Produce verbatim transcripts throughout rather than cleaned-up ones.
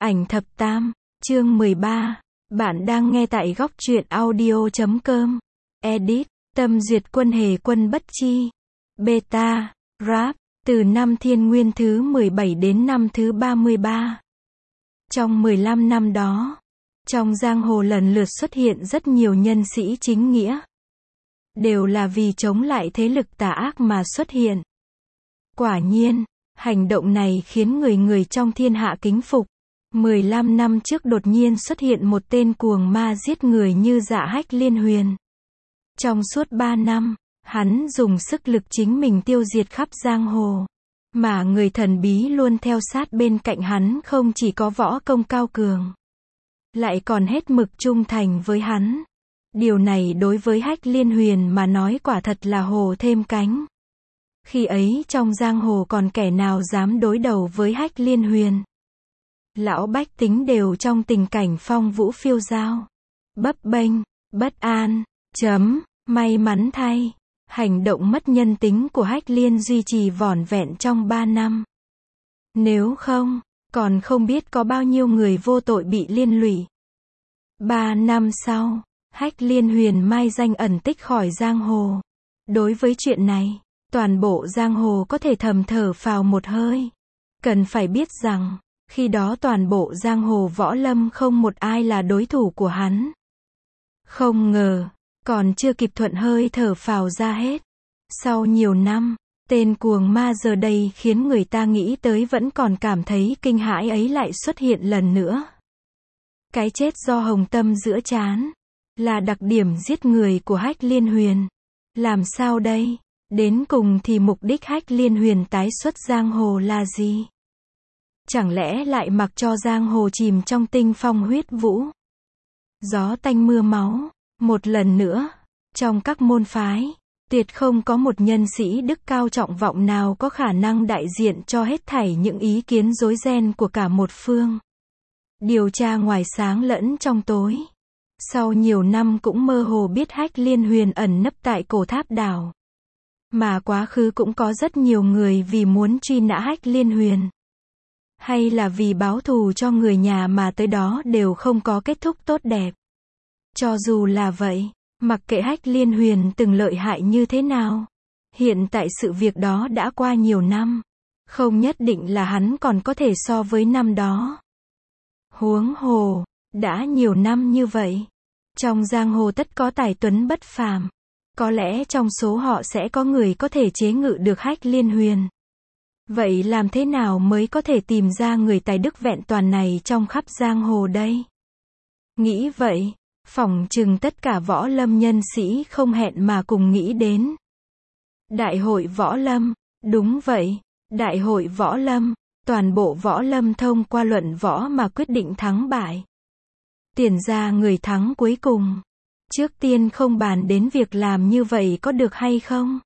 Ảnh thập tam, chương mười ba. Bạn đang nghe tại góc truyện audio chấm com. Edit, Tâm Duyệt Quân Hề Quân Bất Chi. Beta, Rap, từ năm Thiên Nguyên thứ mười bảy đến năm thứ ba mươi ba. Trong mười lăm năm đó, trong giang hồ lần lượt xuất hiện rất nhiều nhân sĩ chính nghĩa. Đều là vì chống lại thế lực tà ác mà xuất hiện. Quả nhiên, hành động này khiến người người trong thiên hạ kính phục. mười lăm năm trước đột nhiên xuất hiện một tên cuồng ma giết người như Dạ Hách Liên Huyền. Trong suốt ba năm, hắn dùng sức lực chính mình tiêu diệt khắp giang hồ. Mà người thần bí luôn theo sát bên cạnh hắn không chỉ có võ công cao cường, lại còn hết mực trung thành với hắn. Điều này đối với Hách Liên Huyền mà nói quả thật là hổ thêm cánh. Khi ấy trong giang hồ còn kẻ nào dám đối đầu với Hách Liên Huyền. Lão bách tính đều trong tình cảnh phong vũ phiêu dao, bấp bênh, bất an. Chấm, may mắn thay, hành động mất nhân tính của Hách Liên duy trì vỏn vẹn trong ba năm. Nếu không, còn không biết có bao nhiêu người vô tội bị liên lụy. Ba năm sau, Hách Liên Huyền mai danh ẩn tích khỏi giang hồ. Đối với chuyện này, toàn bộ giang hồ có thể thầm thở phào một hơi. Cần phải biết rằng, khi đó toàn bộ giang hồ võ lâm không một ai là đối thủ của hắn. Không ngờ, còn chưa kịp thuận hơi thở phào ra hết. Sau nhiều năm, tên cuồng ma giờ đây khiến người ta nghĩ tới vẫn còn cảm thấy kinh hãi ấy lại xuất hiện lần nữa. Cái chết do hồng tâm giữa trán, là đặc điểm giết người của Hách Liên Huyền. Làm sao đây? Đến cùng thì mục đích Hách Liên Huyền tái xuất giang hồ là gì? Chẳng lẽ lại mặc cho giang hồ chìm trong tinh phong huyết vũ, gió tanh mưa máu? Một lần nữa, trong các môn phái, tuyệt không có một nhân sĩ đức cao trọng vọng nào có khả năng đại diện cho hết thảy những ý kiến rối ren của cả một phương. Điều tra ngoài sáng lẫn trong tối. Sau nhiều năm cũng mơ hồ biết Hách Liên Huyền ẩn nấp tại Cổ Tháp Đảo. Mà quá khứ cũng có rất nhiều người vì muốn truy nã Hách Liên Huyền, hay là vì báo thù cho người nhà mà tới đó đều không có kết thúc tốt đẹp. Cho dù là vậy, mặc kệ Hách Liên Huyền từng lợi hại như thế nào, hiện tại sự việc đó đã qua nhiều năm, không nhất định là hắn còn có thể so với năm đó. Huống hồ, đã nhiều năm như vậy, trong giang hồ tất có tài tuấn bất phàm. Có lẽ trong số họ sẽ có người có thể chế ngự được Hách Liên Huyền. Vậy làm thế nào mới có thể tìm ra người tài đức vẹn toàn này trong khắp giang hồ đây? Nghĩ vậy, phỏng chừng tất cả võ lâm nhân sĩ không hẹn mà cùng nghĩ đến Đại hội Võ Lâm. Đúng vậy, Đại hội Võ Lâm, toàn bộ võ lâm thông qua luận võ mà quyết định thắng bại. Tiền ra người thắng cuối cùng. Trước tiên không bàn đến việc làm như vậy có được hay không,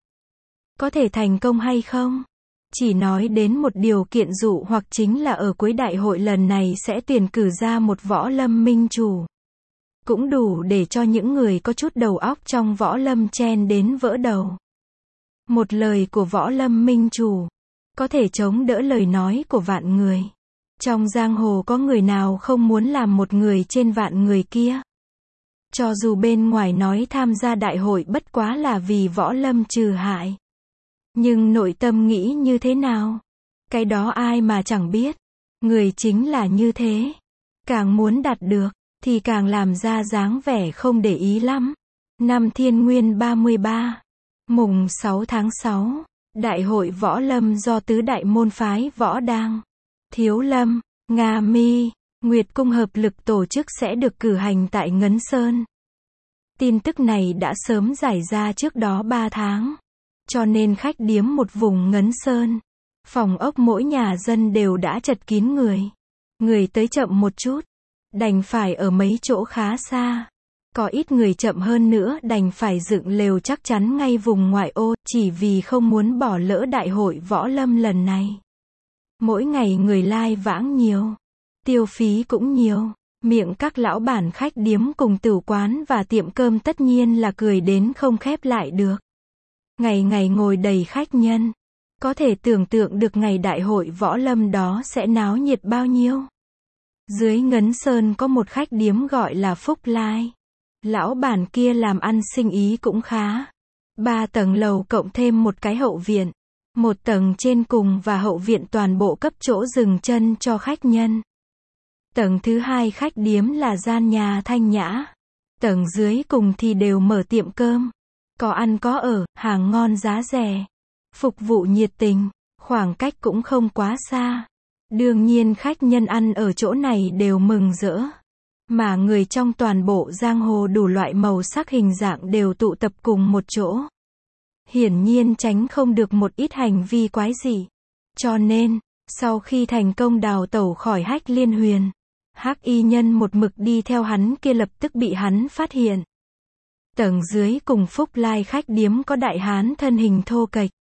có thể thành công hay không. Chỉ nói đến một điều kiện dụ hoặc chính là ở cuối đại hội lần này sẽ tuyển cử ra một võ lâm minh chủ. Cũng đủ để cho những người có chút đầu óc trong võ lâm chen đến vỡ đầu. Một lời của võ lâm minh chủ, có thể chống đỡ lời nói của vạn người. Trong giang hồ có người nào không muốn làm một người trên vạn người kia? Cho dù bên ngoài nói tham gia đại hội bất quá là vì võ lâm trừ hại, nhưng nội tâm nghĩ như thế nào? Cái đó ai mà chẳng biết. Người chính là như thế. Càng muốn đạt được, thì càng làm ra dáng vẻ không để ý lắm. Năm Thiên Nguyên ba mươi ba, mùng sáu tháng sáu, Đại hội Võ Lâm do tứ đại môn phái Võ Đang, Thiếu Lâm, Nga Mi, Nguyệt Cung hợp lực tổ chức sẽ được cử hành tại Ngấn Sơn. Tin tức này đã sớm giải ra trước đó ba tháng. Cho nên khách điếm một vùng Ngấn Sơn, phòng ốc mỗi nhà dân đều đã chật kín người. Người tới chậm một chút, đành phải ở mấy chỗ khá xa. Có ít người chậm hơn nữa đành phải dựng lều chắc chắn ngay vùng ngoại ô, chỉ vì không muốn bỏ lỡ đại hội võ lâm lần này. Mỗi ngày người lai vãng nhiều, tiêu phí cũng nhiều. Miệng các lão bản khách điếm cùng tửu quán và tiệm cơm tất nhiên là cười đến không khép lại được. Ngày ngày ngồi đầy khách nhân. Có thể tưởng tượng được ngày đại hội võ lâm đó sẽ náo nhiệt bao nhiêu. Dưới Ngấn Sơn có một khách điếm gọi là Phúc Lai. Lão bản kia làm ăn sinh ý cũng khá. Ba tầng lầu cộng thêm một cái hậu viện. Một tầng trên cùng và hậu viện toàn bộ cấp chỗ dừng chân cho khách nhân. Tầng thứ hai khách điếm là gian nhà thanh nhã. Tầng dưới cùng thì đều mở tiệm cơm. Có ăn có ở, hàng ngon giá rẻ. Phục vụ nhiệt tình, khoảng cách cũng không quá xa. Đương nhiên khách nhân ăn ở chỗ này đều mừng rỡ. Mà người trong toàn bộ giang hồ đủ loại màu sắc hình dạng đều tụ tập cùng một chỗ. Hiển nhiên tránh không được một ít hành vi quái dị. Cho nên, sau khi thành công đào tẩu khỏi Hách Liên Huyền, Hắc y nhân một mực đi theo hắn kia lập tức bị hắn phát hiện. Tầng dưới cùng Phúc Lai khách điếm có đại hán thân hình thô kệch.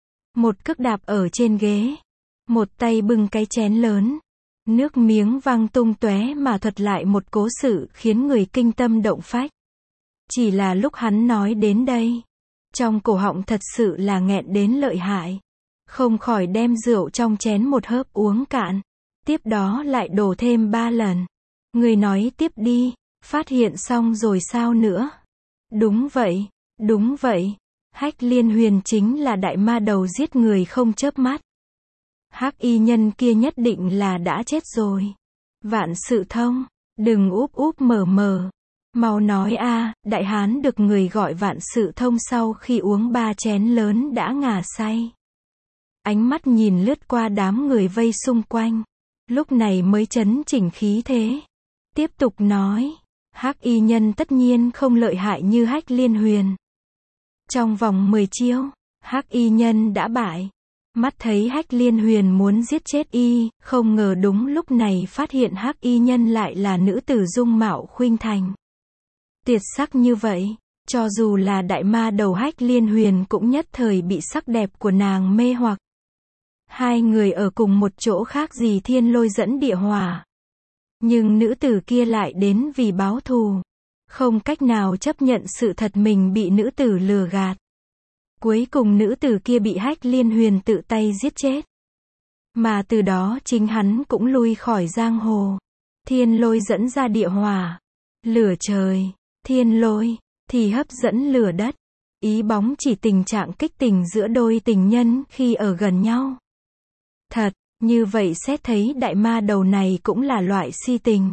Một cước đạp ở trên ghế. Một tay bưng cái chén lớn. Nước miếng văng tung tóe mà thuật lại một cố sự khiến người kinh tâm động phách. Chỉ là lúc hắn nói đến đây, trong cổ họng thật sự là nghẹn đến lợi hại. Không khỏi đem rượu trong chén một hớp uống cạn. Tiếp đó lại đổ thêm ba lần. Người nói tiếp đi, phát hiện xong rồi sao nữa? Đúng vậy, đúng vậy. Hách Liên Huyền chính là đại ma đầu giết người không chớp mắt. Hắc y nhân kia nhất định là đã chết rồi. Vạn Sự Thông, đừng úp úp mở mở. Mau nói a, đại hán được người gọi Vạn Sự Thông sau khi uống ba chén lớn đã ngà say. Ánh mắt nhìn lướt qua đám người vây xung quanh. Lúc này mới chấn chỉnh khí thế. Tiếp tục nói, Hắc y nhân tất nhiên không lợi hại như Hách Liên Huyền. Trong vòng mười chiêu, Hắc y nhân đã bại. Mắt thấy Hách Liên Huyền muốn giết chết y, không ngờ đúng lúc này phát hiện Hắc y nhân lại là nữ tử dung mạo khuynh thành. Tuyệt sắc như vậy, cho dù là đại ma đầu Hách Liên Huyền cũng nhất thời bị sắc đẹp của nàng mê hoặc. Hai người ở cùng một chỗ khác gì thiên lôi dẫn địa hỏa. Nhưng nữ tử kia lại đến vì báo thù. Không cách nào chấp nhận sự thật mình bị nữ tử lừa gạt. Cuối cùng nữ tử kia bị Hách Liên Huyền tự tay giết chết. Mà từ đó chính hắn cũng lui khỏi giang hồ. Thiên lôi dẫn ra địa hỏa. Lửa trời, thiên lôi, thì hấp dẫn lửa đất. Ý bóng chỉ tình trạng kích tình giữa đôi tình nhân khi ở gần nhau. Thật, như vậy xét thấy đại ma đầu này cũng là loại si tình.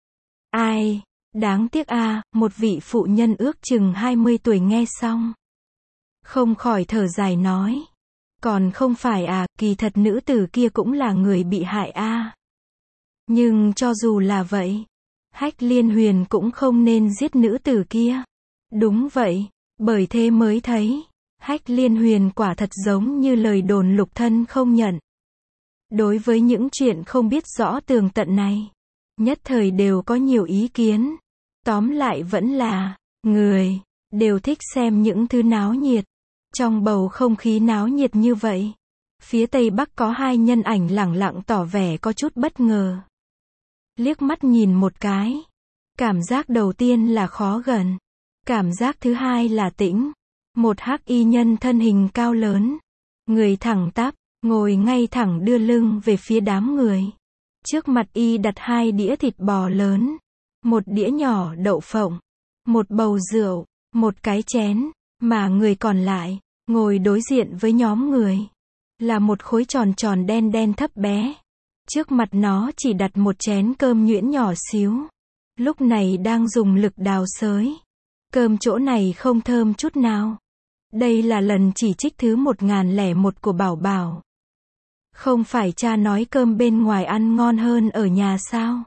Ai, đáng tiếc a, à, một vị phụ nhân ước chừng hai mươi tuổi nghe xong. Không khỏi thở dài nói. Còn không phải à, kỳ thật nữ tử kia cũng là người bị hại a. À. Nhưng cho dù là vậy, Hách Liên Huyền cũng không nên giết nữ tử kia. Đúng vậy, bởi thế mới thấy, Hách Liên Huyền quả thật giống như lời đồn lục thân không nhận. Đối với những chuyện không biết rõ tường tận này, nhất thời đều có nhiều ý kiến. Tóm lại vẫn là, người, đều thích xem những thứ náo nhiệt. Trong bầu không khí náo nhiệt như vậy, phía tây bắc có hai nhân ảnh lẳng lặng tỏ vẻ có chút bất ngờ. Liếc mắt nhìn một cái, cảm giác đầu tiên là khó gần. Cảm giác thứ hai là tĩnh. Một hắc y nhân thân hình cao lớn, người thẳng tắp, ngồi ngay thẳng đưa lưng về phía đám người. Trước mặt y đặt hai đĩa thịt bò lớn, một đĩa nhỏ đậu phộng, một bầu rượu, một cái chén, mà người còn lại, ngồi đối diện với nhóm người, là một khối tròn tròn đen đen thấp bé. Trước mặt nó chỉ đặt một chén cơm nhuyễn nhỏ xíu. Lúc này đang dùng lực đào xới. Cơm chỗ này không thơm chút nào. Đây là lần chỉ trích thứ một ngàn lẻ một của Bảo Bảo. Không phải cha nói cơm bên ngoài ăn ngon hơn ở nhà sao?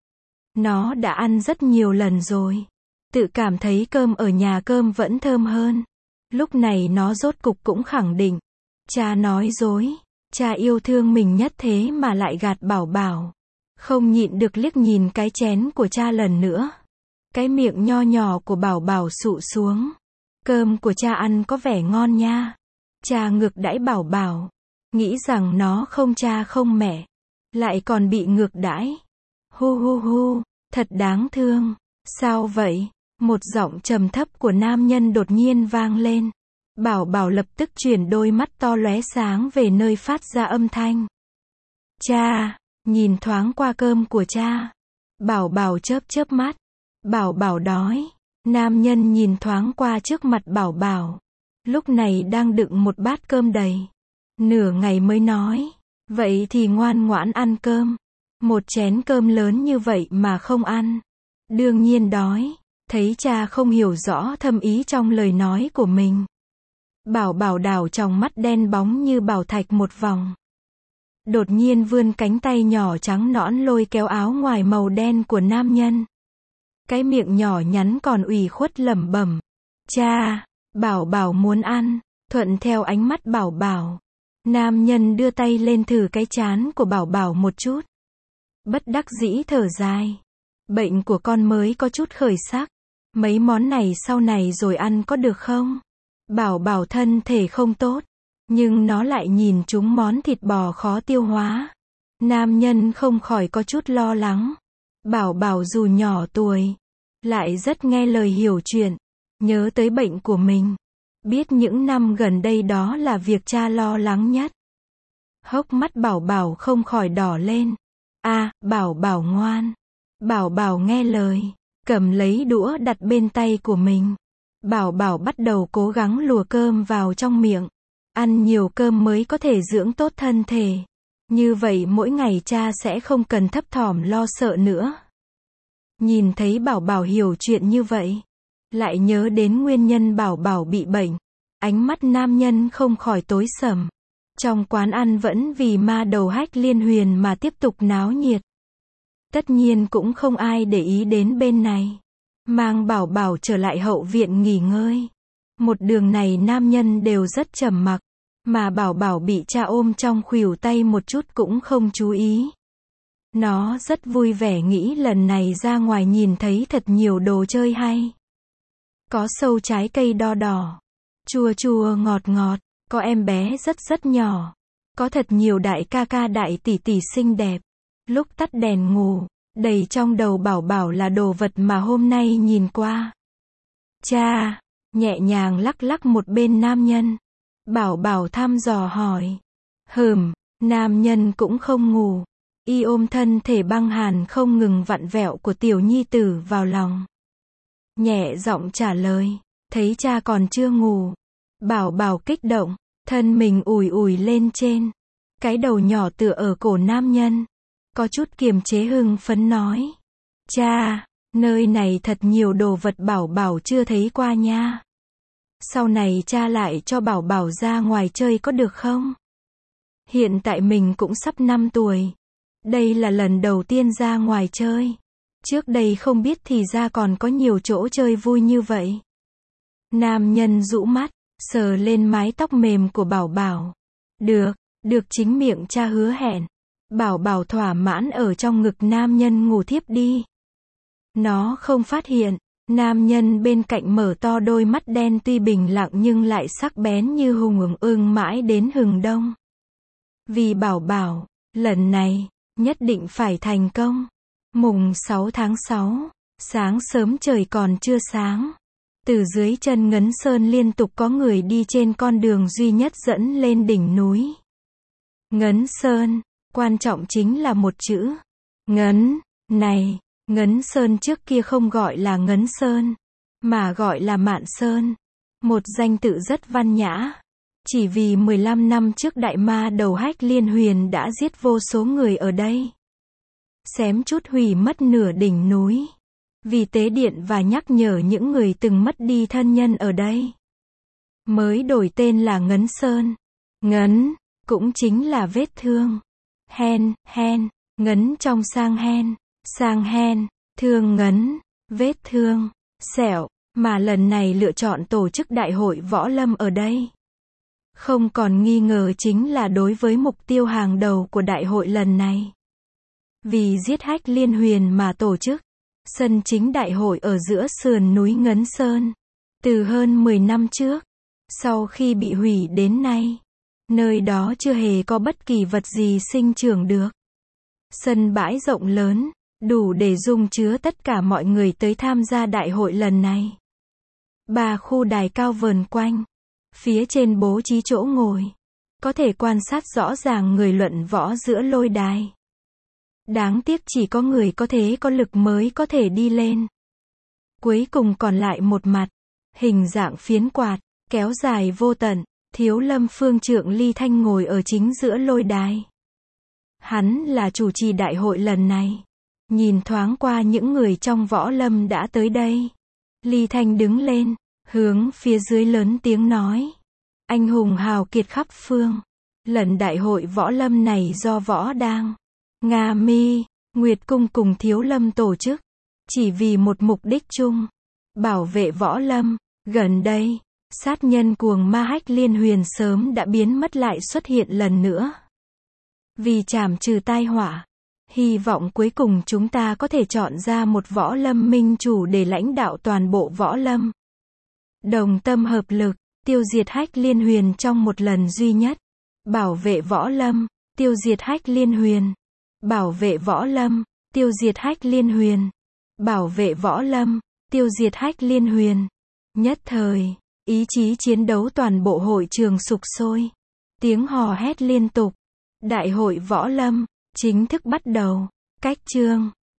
Nó đã ăn rất nhiều lần rồi. Tự cảm thấy cơm ở nhà cơm vẫn thơm hơn. Lúc này nó rốt cục cũng khẳng định. Cha nói dối. Cha yêu thương mình nhất thế mà lại gạt Bảo Bảo. Không nhịn được liếc nhìn cái chén của cha lần nữa. Cái miệng nho nhỏ của Bảo Bảo sụ xuống. Cơm của cha ăn có vẻ ngon nha. Cha ngược đãi Bảo Bảo. Nghĩ rằng nó không cha không mẹ. Lại còn bị ngược đãi. Hu hu hu, thật đáng thương. Sao vậy? Một giọng trầm thấp của nam nhân đột nhiên vang lên. Bảo Bảo lập tức chuyển đôi mắt to lóe sáng về nơi phát ra âm thanh. Cha, nhìn thoáng qua cơm của cha. Bảo Bảo chớp chớp mắt. Bảo Bảo đói. Nam nhân nhìn thoáng qua trước mặt Bảo Bảo. Lúc này đang đựng một bát cơm đầy. Nửa ngày mới nói. Vậy thì ngoan ngoãn ăn cơm. Một chén cơm lớn như vậy mà không ăn. Đương nhiên đói. Thấy cha không hiểu rõ thâm ý trong lời nói của mình. Bảo Bảo đảo trong mắt đen bóng như bảo thạch một vòng. Đột nhiên vươn cánh tay nhỏ trắng nõn lôi kéo áo ngoài màu đen của nam nhân. Cái miệng nhỏ nhắn còn ủy khuất lẩm bẩm. Cha, Bảo Bảo muốn ăn. Thuận theo ánh mắt Bảo Bảo. Nam nhân đưa tay lên thử cái trán của Bảo Bảo một chút. Bất đắc dĩ thở dài. Bệnh của con mới có chút khởi sắc. Mấy món này sau này rồi ăn có được không? Bảo Bảo thân thể không tốt. Nhưng nó lại nhìn chúng món thịt bò khó tiêu hóa. Nam nhân không khỏi có chút lo lắng. Bảo Bảo dù nhỏ tuổi, lại rất nghe lời hiểu chuyện. Nhớ tới bệnh của mình. Biết những năm gần đây đó là việc cha lo lắng nhất. Hốc mắt Bảo Bảo không khỏi đỏ lên. À, Bảo Bảo ngoan. Bảo Bảo nghe lời. Cầm lấy đũa đặt bên tay của mình. Bảo Bảo bắt đầu cố gắng lùa cơm vào trong miệng. Ăn nhiều cơm mới có thể dưỡng tốt thân thể. Như vậy mỗi ngày cha sẽ không cần thấp thỏm lo sợ nữa. Nhìn thấy Bảo Bảo hiểu chuyện như vậy. Lại nhớ đến nguyên nhân Bảo Bảo bị bệnh. Ánh mắt nam nhân không khỏi tối sầm. Trong quán ăn vẫn vì ma đầu Hách Liên Huyền mà tiếp tục náo nhiệt. Tất nhiên cũng không ai để ý đến bên này. Mang Bảo Bảo trở lại hậu viện nghỉ ngơi. Một đường này nam nhân đều rất trầm mặc. Mà Bảo Bảo bị cha ôm trong khuỷu tay một chút cũng không chú ý. Nó rất vui vẻ nghĩ lần này ra ngoài nhìn thấy thật nhiều đồ chơi hay. Có sâu trái cây đo đỏ. Chua chua ngọt ngọt. Có em bé rất rất nhỏ. Có thật nhiều đại ca ca đại tỷ tỷ xinh đẹp. Lúc tắt đèn ngủ, đầy trong đầu Bảo Bảo là đồ vật mà hôm nay nhìn qua. Cha, nhẹ nhàng lắc lắc một bên nam nhân. Bảo Bảo thăm dò hỏi. Hừm, nam nhân cũng không ngủ. Y ôm thân thể băng hàn không ngừng vặn vẹo của tiểu nhi tử vào lòng. Nhẹ giọng trả lời. Thấy cha còn chưa ngủ. Bảo Bảo kích động, thân mình ủi ủi lên trên. Cái đầu nhỏ tựa ở cổ nam nhân. Có chút kiềm chế hưng phấn nói. Cha, nơi này thật nhiều đồ vật Bảo Bảo chưa thấy qua nha. Sau này cha lại cho Bảo Bảo ra ngoài chơi có được không? Hiện tại mình cũng sắp năm tuổi. Đây là lần đầu tiên ra ngoài chơi. Trước đây không biết thì ra còn có nhiều chỗ chơi vui như vậy. Nam nhân rũ mắt, sờ lên mái tóc mềm của Bảo Bảo. Được, được chính miệng cha hứa hẹn. Bảo Bảo thỏa mãn ở trong ngực nam nhân ngủ thiếp đi. Nó không phát hiện, nam nhân bên cạnh mở to đôi mắt đen tuy bình lặng nhưng lại sắc bén như hùng ưng ưng mãi đến hừng đông. Vì Bảo Bảo, lần này, nhất định phải thành công. Mùng sáu tháng sáu, sáng sớm trời còn chưa sáng. Từ dưới chân Ngấn Sơn liên tục có người đi trên con đường duy nhất dẫn lên đỉnh núi. Ngấn Sơn, quan trọng chính là một chữ. Ngấn, này, Ngấn Sơn trước kia không gọi là Ngấn Sơn, mà gọi là Mạn Sơn. Một danh tự rất văn nhã. Chỉ vì mười lăm năm trước đại ma đầu Hách Liên Huyền đã giết vô số người ở đây. Xém chút hủy mất nửa đỉnh núi. Vì tế điện và nhắc nhở những người từng mất đi thân nhân ở đây. Mới đổi tên là Ngấn Sơn. Ngấn, cũng chính là vết thương. Hen, hen, ngấn trong sang hen. Sang hen, thương ngấn, vết thương, sẹo, mà lần này lựa chọn tổ chức đại hội võ lâm ở đây. Không còn nghi ngờ chính là đối với mục tiêu hàng đầu của đại hội lần này. Vì giết Hách Liên Huyền mà tổ chức. Sân chính đại hội ở giữa sườn núi Ngấn Sơn. Từ hơn mười năm trước, sau khi bị hủy đến nay, nơi đó chưa hề có bất kỳ vật gì sinh trưởng được. Sân bãi rộng lớn, đủ để dung chứa tất cả mọi người tới tham gia đại hội lần này. Ba khu đài cao vờn quanh. Phía trên bố trí chỗ ngồi. Có thể quan sát rõ ràng người luận võ giữa lôi đài. Đáng tiếc chỉ có người có thế có lực mới có thể đi lên. Cuối cùng còn lại một mặt, hình dạng phiến quạt, kéo dài vô tận, Thiếu Lâm Phương Trượng Ly Thanh ngồi ở chính giữa lôi đài. Hắn là chủ trì đại hội lần này. Nhìn thoáng qua những người trong võ lâm đã tới đây. Ly Thanh đứng lên, hướng phía dưới lớn tiếng nói. Anh hùng hào kiệt khắp phương. Lần đại hội võ lâm này do Võ Đang, Nga Mi, Nguyệt Cung cùng Thiếu Lâm tổ chức. Chỉ vì một mục đích chung. Bảo vệ võ lâm. Gần đây, sát nhân cuồng ma Hách Liên Huyền sớm đã biến mất lại xuất hiện lần nữa. Vì trảm trừ tai họa, hy vọng cuối cùng chúng ta có thể chọn ra một võ lâm minh chủ để lãnh đạo toàn bộ võ lâm. Đồng tâm hợp lực, tiêu diệt Hách Liên Huyền trong một lần duy nhất. Bảo vệ võ lâm, tiêu diệt Hách Liên Huyền. Bảo vệ võ lâm, tiêu diệt Hách Liên Huyền. Bảo vệ võ lâm, tiêu diệt Hách Liên Huyền. Nhất thời, ý chí chiến đấu toàn bộ hội trường sục sôi. Tiếng hò hét liên tục. Đại hội võ lâm, chính thức bắt đầu. Cách chương